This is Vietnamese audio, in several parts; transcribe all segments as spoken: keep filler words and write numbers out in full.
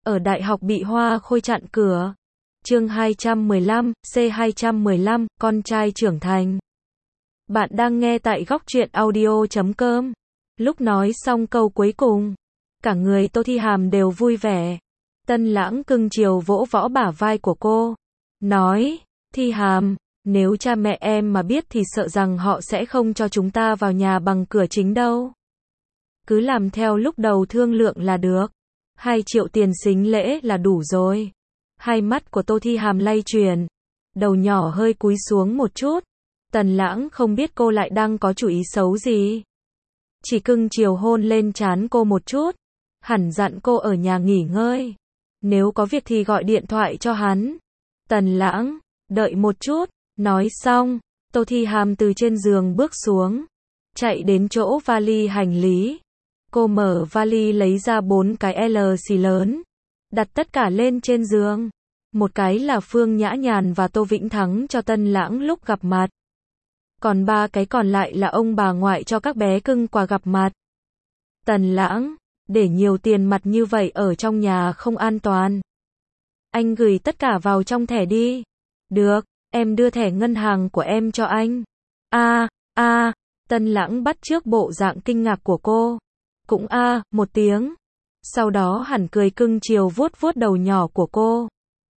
ở đại học bị Hoa Khôi chặn cửa. Chương hai trăm mười lăm, C hai trăm mười lăm, con trai trưởng thành. Bạn đang nghe tại góc truyện audio chấm com. Lúc nói xong câu cuối cùng, cả người Tô Thi Hàm đều vui vẻ. Tân Lãng cưng chiều vỗ võ bả vai của cô, nói, Thi Hàm, nếu cha mẹ em mà biết thì sợ rằng họ sẽ không cho chúng ta vào nhà bằng cửa chính đâu. Cứ làm theo lúc đầu thương lượng là được. Hai triệu tiền sính lễ là đủ rồi. Hai mắt của Tô Thi Hàm lay chuyển, đầu nhỏ hơi cúi xuống một chút. Tần Lãng không biết cô lại đang có chủ ý xấu gì. Chỉ cưng chiều hôn lên trán cô một chút, hẳn dặn cô ở nhà nghỉ ngơi. Nếu có việc thì gọi điện thoại cho hắn. Tần Lãng, đợi một chút. Nói xong, Tô Thi Hàm từ trên giường bước xuống, chạy đến chỗ vali hành lý. Cô mở vali lấy ra bốn cái lờ xì lớn, đặt tất cả lên trên giường. Một cái là Phương Nhã Nhàn và Tô Vĩnh Thắng cho Tân Lãng lúc gặp mặt. Còn ba cái còn lại là ông bà ngoại cho các bé cưng quà gặp mặt. Tần Lãng, để nhiều tiền mặt như vậy ở trong nhà không an toàn. Anh gửi tất cả vào trong thẻ đi. Được, em đưa thẻ ngân hàng của em cho anh. A, a, Tân Lãng bắt chước bộ dạng kinh ngạc của cô. Cũng a, à, một tiếng. Sau đó hẳn cười cưng chiều vuốt vuốt đầu nhỏ của cô.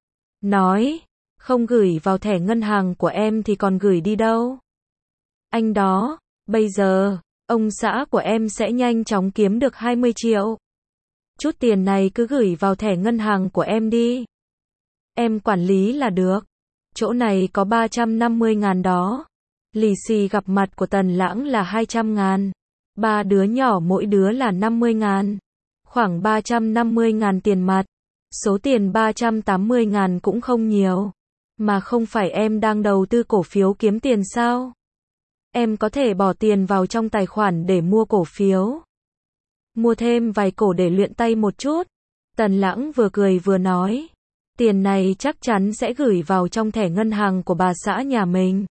Nói, không gửi vào thẻ ngân hàng của em thì còn gửi đi đâu. Anh đó, bây giờ, ông xã của em sẽ nhanh chóng kiếm được hai mươi triệu. Chút tiền này cứ gửi vào thẻ ngân hàng của em đi. Em quản lý là được. Chỗ này có ba trăm năm mươi ngàn đó. Lì xì gặp mặt của Tần Lãng là hai trăm ngàn. Ba đứa nhỏ mỗi đứa là năm mươi ngàn. Khoảng ba trăm năm mươi ngàn tiền mặt. Số tiền ba trăm tám mươi ngàn cũng không nhiều. Mà không phải em đang đầu tư cổ phiếu kiếm tiền sao? Em có thể bỏ tiền vào trong tài khoản để mua cổ phiếu. Mua thêm vài cổ để luyện tay một chút. Tần Lãng vừa cười vừa nói. Tiền này chắc chắn sẽ gửi vào trong thẻ ngân hàng của bà xã nhà mình.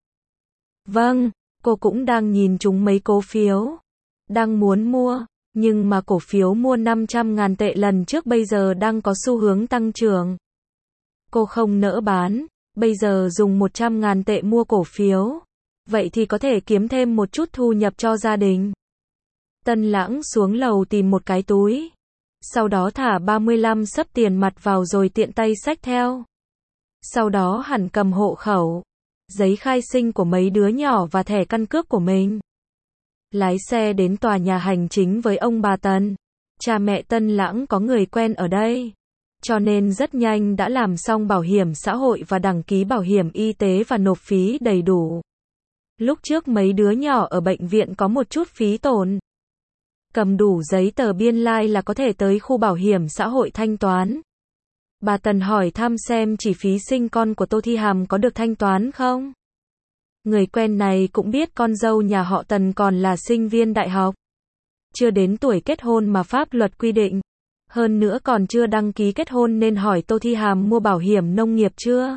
Vâng, cô cũng đang nhìn chúng mấy cổ phiếu. Đang muốn mua, nhưng mà cổ phiếu mua năm trăm ngàn tệ lần trước bây giờ đang có xu hướng tăng trưởng. Cô không nỡ bán, bây giờ dùng một trăm ngàn tệ mua cổ phiếu. Vậy thì có thể kiếm thêm một chút thu nhập cho gia đình. Tân Lãng xuống lầu tìm một cái túi. Sau đó thả ba mươi lăm xấp tiền mặt vào rồi tiện tay xách theo. Sau đó hẳn cầm hộ khẩu, giấy khai sinh của mấy đứa nhỏ và thẻ căn cước của mình. Lái xe đến tòa nhà hành chính với ông bà Tần. Cha mẹ Tân Lãng có người quen ở đây, cho nên rất nhanh đã làm xong bảo hiểm xã hội và đăng ký bảo hiểm y tế và nộp phí đầy đủ. Lúc trước mấy đứa nhỏ ở bệnh viện có một chút phí tổn. Cầm đủ giấy tờ biên lai like là có thể tới khu bảo hiểm xã hội thanh toán. Bà Tần hỏi thăm xem chi phí sinh con của Tô Thi Hàm có được thanh toán không? Người quen này cũng biết con dâu nhà họ Tần còn là sinh viên đại học. Chưa đến tuổi kết hôn mà pháp luật quy định. Hơn nữa còn chưa đăng ký kết hôn nên hỏi Tô Thi Hàm mua bảo hiểm nông nghiệp chưa?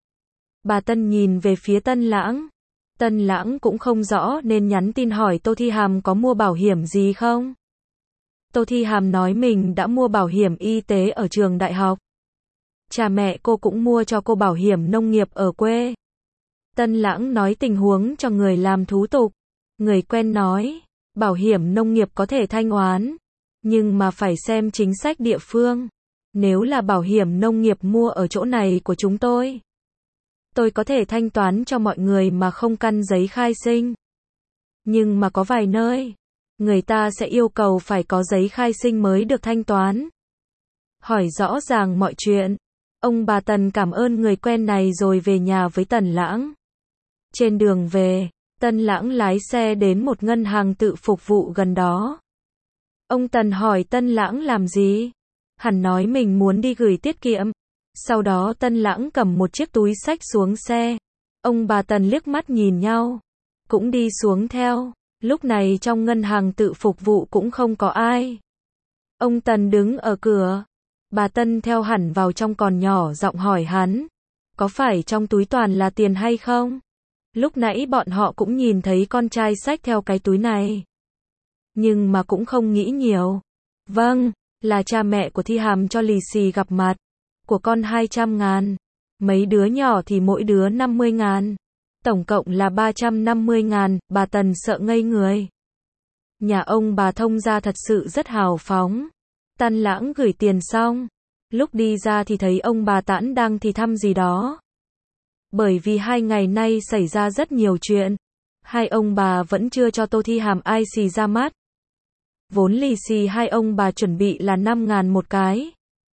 Bà Tân nhìn về phía Tân Lãng. Tân Lãng cũng không rõ nên nhắn tin hỏi Tô Thi Hàm có mua bảo hiểm gì không? Tô Thi Hàm nói mình đã mua bảo hiểm y tế ở trường đại học. Cha mẹ cô cũng mua cho cô bảo hiểm nông nghiệp ở quê. Tân Lãng nói tình huống cho người làm thủ tục. Người quen nói, bảo hiểm nông nghiệp có thể thanh oán, nhưng mà phải xem chính sách địa phương. Nếu là bảo hiểm nông nghiệp mua ở chỗ này của chúng tôi, tôi có thể thanh toán cho mọi người mà không căn giấy khai sinh. Nhưng mà có vài nơi, người ta sẽ yêu cầu phải có giấy khai sinh mới được thanh toán. Hỏi rõ ràng mọi chuyện, ông bà Tần cảm ơn người quen này rồi về nhà với Tần Lãng. Trên đường về, Tân Lãng lái xe đến một ngân hàng tự phục vụ gần đó. Ông Tần hỏi Tân Lãng làm gì? Hắn nói mình muốn đi gửi tiết kiệm. Sau đó Tân Lãng cầm một chiếc túi xách xuống xe. Ông bà Tần liếc mắt nhìn nhau, cũng đi xuống theo. Lúc này trong ngân hàng tự phục vụ cũng không có ai. Ông Tần đứng ở cửa. Bà Tân theo hẳn vào trong còn nhỏ giọng hỏi hắn, có phải trong túi toàn là tiền hay không? Lúc nãy bọn họ cũng nhìn thấy con trai xách theo cái túi này. Nhưng mà cũng không nghĩ nhiều. Vâng, là cha mẹ của Thi Hàm cho lì xì gặp mặt, của con hai trăm ngàn, mấy đứa nhỏ thì mỗi đứa năm mươi ngàn, tổng cộng là ba trăm năm mươi ngàn, bà Tần sợ ngây người. Nhà ông bà Thông gia thật sự rất hào phóng. Tân Lãng gửi tiền xong, lúc đi ra thì thấy ông bà Tãn đang thì thăm gì đó. Bởi vì hai ngày nay xảy ra rất nhiều chuyện, hai ông bà vẫn chưa cho Tô Thi Hàm ai xì ra mắt. Vốn lì xì hai ông bà chuẩn bị là năm ngàn một cái.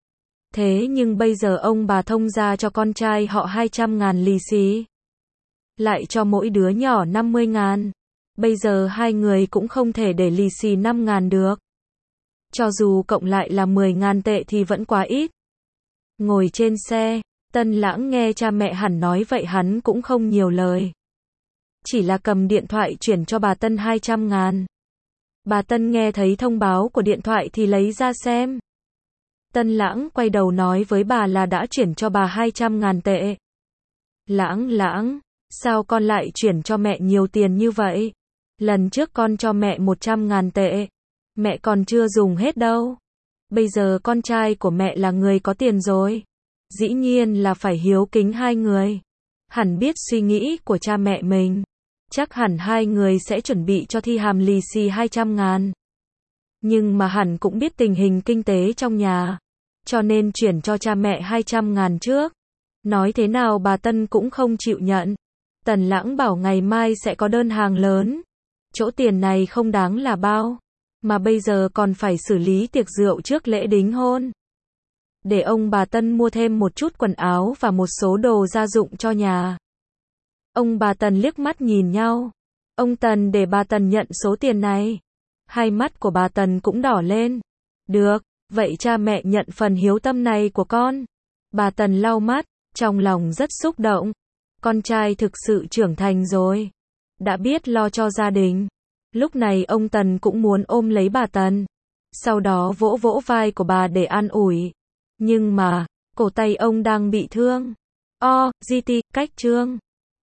Thế nhưng bây giờ ông bà Thông gia cho con trai họ hai trăm ngàn lì xì. Lại cho mỗi đứa nhỏ năm mươi ngàn. Bây giờ hai người cũng không thể để lì xì năm ngàn được. Cho dù cộng lại là mười ngàn tệ thì vẫn quá ít. Ngồi trên xe, Tân Lãng nghe cha mẹ hẳn nói vậy hắn cũng không nhiều lời. Chỉ là cầm điện thoại chuyển cho bà Tân hai trăm ngàn. Bà Tân nghe thấy thông báo của điện thoại thì lấy ra xem. Tân Lãng quay đầu nói với bà là đã chuyển cho bà hai trăm ngàn tệ. Lãng, Lãng, sao con lại chuyển cho mẹ nhiều tiền như vậy? Lần trước con cho mẹ một trăm ngàn tệ. Mẹ còn chưa dùng hết đâu. Bây giờ con trai của mẹ là người có tiền rồi. Dĩ nhiên là phải hiếu kính hai người. Hẳn biết suy nghĩ của cha mẹ mình. Chắc hẳn hai người sẽ chuẩn bị cho Thi Hàm lì xì hai trăm ngàn. Nhưng mà hẳn cũng biết tình hình kinh tế trong nhà. Cho nên chuyển cho cha mẹ hai trăm ngàn trước. Nói thế nào bà Tân cũng không chịu nhận. Tần Lãng bảo ngày mai sẽ có đơn hàng lớn. Chỗ tiền này không đáng là bao. Mà bây giờ còn phải xử lý tiệc rượu trước lễ đính hôn. Để ông bà Tân mua thêm một chút quần áo và một số đồ gia dụng cho nhà. Ông bà Tần liếc mắt nhìn nhau. Ông Tần để bà Tần nhận số tiền này. Hai mắt của bà Tần cũng đỏ lên. Được, vậy cha mẹ nhận phần hiếu tâm này của con. Bà Tần lau mắt, trong lòng rất xúc động. Con trai thực sự trưởng thành rồi. Đã biết lo cho gia đình. Lúc này ông Tần cũng muốn ôm lấy bà Tần. Sau đó vỗ vỗ vai của bà để an ủi. Nhưng mà, cổ tay ông đang bị thương. O, giê tê, cách chương.